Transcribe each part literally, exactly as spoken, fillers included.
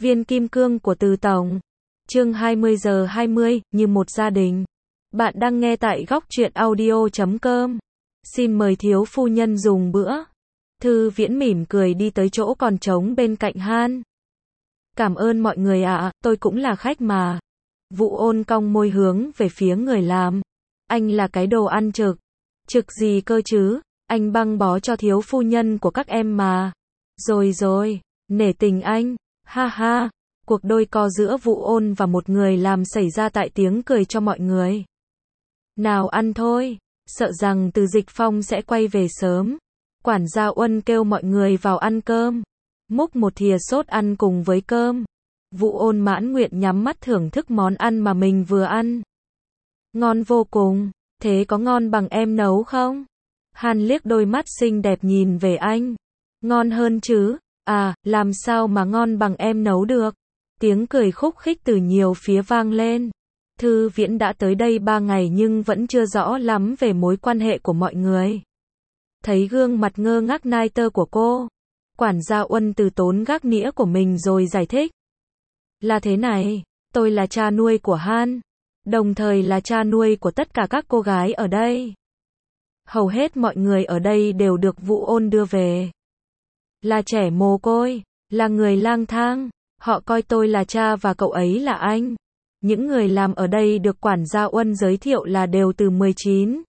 Viên kim cương của Từ Tổng. Chương hai mươi giờ hai mươi, như một gia đình. Bạn đang nghe tại góc truyện audio chấm com. Xin mời thiếu phu nhân dùng bữa. Thư Viễn mỉm cười đi tới chỗ còn trống bên cạnh Han. Cảm ơn mọi người ạ, tôi cũng là khách mà. Vũ Ôn cong môi hướng về phía người làm. Anh là cái đồ ăn trực. Trực gì cơ chứ, anh băng bó cho thiếu phu nhân của các em mà. Rồi rồi, nể tình anh. Ha ha, cuộc đôi co giữa Vũ Ôn và một người làm xảy ra tại tiếng cười cho mọi người. Nào ăn thôi, sợ rằng Từ Dịch Phong sẽ quay về sớm. Quản gia Uân kêu mọi người vào ăn cơm. Múc một thìa sốt ăn cùng với cơm. Vũ Ôn mãn nguyện nhắm mắt thưởng thức món ăn mà mình vừa ăn. Ngon vô cùng, thế có ngon bằng em nấu không? Han liếc đôi mắt xinh đẹp nhìn về anh. Ngon hơn chứ? À, làm sao mà ngon bằng em nấu được? Tiếng cười khúc khích từ nhiều phía vang lên. Thư Viễn đã tới đây ba ngày nhưng vẫn chưa rõ lắm về mối quan hệ của mọi người. Thấy gương mặt ngơ ngác nai tơ của cô, quản gia Uân từ tốn gác nĩa của mình rồi giải thích. Là thế này, tôi là cha nuôi của Han, đồng thời là cha nuôi của tất cả các cô gái ở đây. Hầu hết mọi người ở đây đều được Vũ Ôn đưa về. Là trẻ mồ côi, là người lang thang, họ coi tôi là cha và cậu ấy là anh. Những người làm ở đây được quản gia Uân giới thiệu là đều từ mười chín,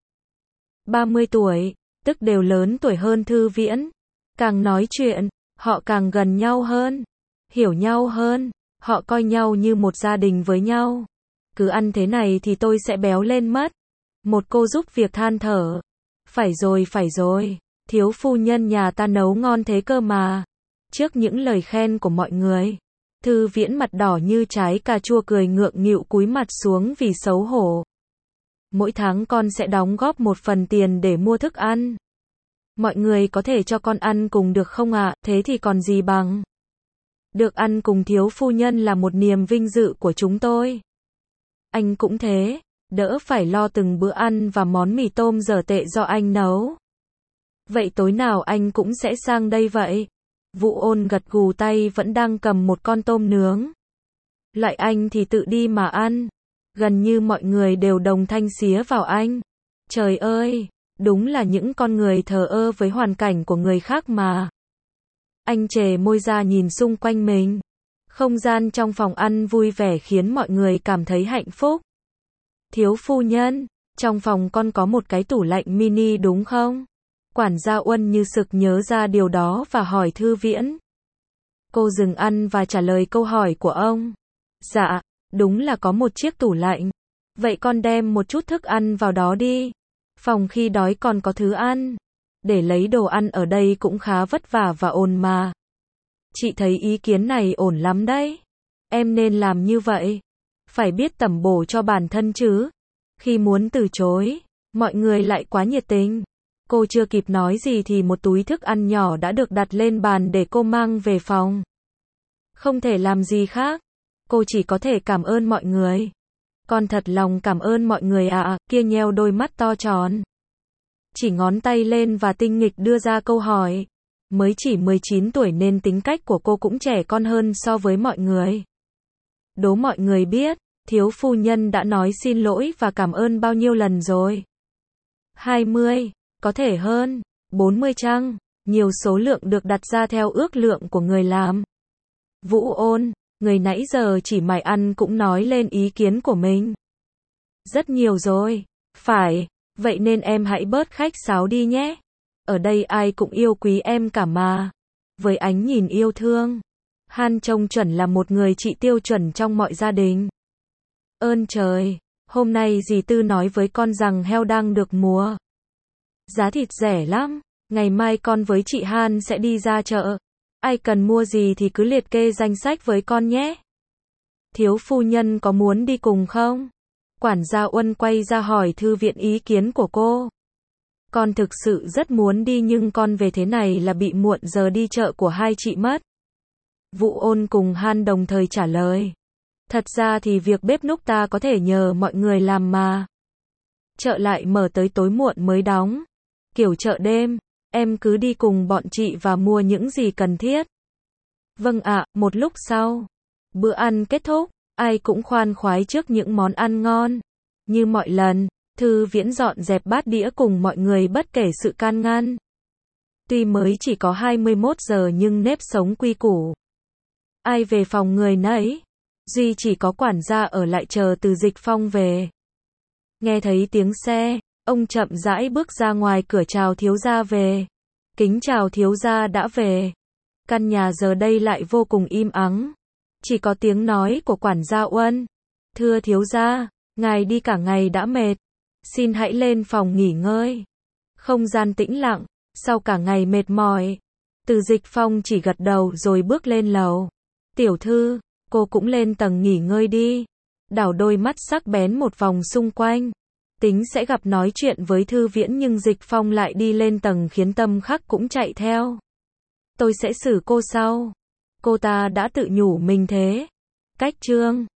ba mươi tuổi, tức đều lớn tuổi hơn Thư Viễn. Càng nói chuyện, họ càng gần nhau hơn, hiểu nhau hơn, họ coi nhau như một gia đình với nhau. Cứ ăn thế này thì tôi sẽ béo lên mất. Một cô giúp việc than thở. Phải rồi, phải rồi. Thiếu phu nhân nhà ta nấu ngon thế cơ mà. Trước những lời khen của mọi người, Thư Viễn mặt đỏ như trái cà chua cười ngượng nghịu cúi mặt xuống vì xấu hổ. Mỗi tháng con sẽ đóng góp một phần tiền để mua thức ăn. Mọi người có thể cho con ăn cùng được không ạ? À? Thế thì còn gì bằng. Được ăn cùng thiếu phu nhân là một niềm vinh dự của chúng tôi. Anh cũng thế, đỡ phải lo từng bữa ăn và món mì tôm dở tệ do anh nấu. Vậy tối nào anh cũng sẽ sang đây vậy? Vũ Ôn gật gù tay vẫn đang cầm một con tôm nướng. Lại anh thì tự đi mà ăn. Gần như mọi người đều đồng thanh xía vào anh. Trời ơi, đúng là những con người thờ ơ với hoàn cảnh của người khác mà. Anh chề môi ra nhìn xung quanh mình. Không gian trong phòng ăn vui vẻ khiến mọi người cảm thấy hạnh phúc. Thiếu phu nhân, trong phòng con có một cái tủ lạnh mini đúng không? Quản gia Uân như sực nhớ ra điều đó và hỏi Thư Viễn. Cô dừng ăn và trả lời câu hỏi của ông. Dạ, đúng là có một chiếc tủ lạnh. Vậy con đem một chút thức ăn vào đó đi. Phòng khi đói còn có thứ ăn. Để lấy đồ ăn ở đây cũng khá vất vả và ồn mà. Chị thấy ý kiến này ổn lắm đấy. Em nên làm như vậy. Phải biết tẩm bổ cho bản thân chứ. Khi muốn từ chối, mọi người lại quá nhiệt tình. Cô chưa kịp nói gì thì một túi thức ăn nhỏ đã được đặt lên bàn để cô mang về phòng. Không thể làm gì khác. Cô chỉ có thể cảm ơn mọi người. Con thật lòng cảm ơn mọi người ạ, à, kia nheo đôi mắt to tròn. Chỉ ngón tay lên và tinh nghịch đưa ra câu hỏi. Mới chỉ mười chín tuổi nên tính cách của cô cũng trẻ con hơn so với mọi người. Đố mọi người biết, thiếu phu nhân đã nói xin lỗi và cảm ơn bao nhiêu lần rồi? hai mươi, có thể hơn, bốn mươi chăng? Nhiều số lượng được đặt ra theo ước lượng của người làm. Vũ Ôn, người nãy giờ chỉ mải ăn cũng nói lên ý kiến của mình. Rất nhiều rồi, phải, vậy nên em hãy bớt khách sáo đi nhé. Ở đây ai cũng yêu quý em cả mà. Với ánh nhìn yêu thương, Han trông chuẩn là một người chị tiêu chuẩn trong mọi gia đình. Ơn trời, hôm nay dì Tư nói với con rằng heo đang được mùa. Giá thịt rẻ lắm, ngày mai con với chị Han sẽ đi ra chợ. Ai cần mua gì thì cứ liệt kê danh sách với con nhé. Thiếu phu nhân có muốn đi cùng không? Quản gia Uân quay ra hỏi Thư Viễn ý kiến của cô. Con thực sự rất muốn đi nhưng con về thế này là bị muộn giờ đi chợ của hai chị mất. Vũ Ôn cùng Han đồng thời trả lời. Thật ra thì việc bếp núc ta có thể nhờ mọi người làm mà. Chợ lại mở tới tối muộn mới đóng. Kiểu chợ đêm, em cứ đi cùng bọn chị và mua những gì cần thiết. Vâng ạ, một lúc sau, Bữa ăn kết thúc, ai cũng khoan khoái trước những món ăn ngon. Như mọi lần, Thư Viễn dọn dẹp bát đĩa cùng mọi người bất kể sự can ngăn. Tuy mới chỉ có hai mươi mốt giờ nhưng nếp sống quy củ. Ai về phòng người nấy. Duy chỉ có quản gia ở lại chờ Từ Dịch Phong về. Nghe thấy tiếng xe, ông chậm rãi bước ra ngoài cửa chào thiếu gia về. Kính chào thiếu gia đã về. Căn nhà giờ đây lại vô cùng im ắng. Chỉ có tiếng nói của quản gia Uân. Thưa thiếu gia, ngài đi cả ngày đã mệt. Xin hãy lên phòng nghỉ ngơi. Không gian tĩnh lặng, sau cả ngày mệt mỏi. Từ Dịch Phong chỉ gật đầu rồi bước lên lầu. Tiểu thư, cô cũng lên tầng nghỉ ngơi đi. Đảo đôi mắt sắc bén một vòng xung quanh. Tính sẽ gặp nói chuyện với Thư Viễn nhưng Dịch Phong lại đi lên tầng khiến Tâm Khắc cũng chạy theo. Tôi sẽ xử cô sau. Cô ta đã tự nhủ mình thế. Cách chương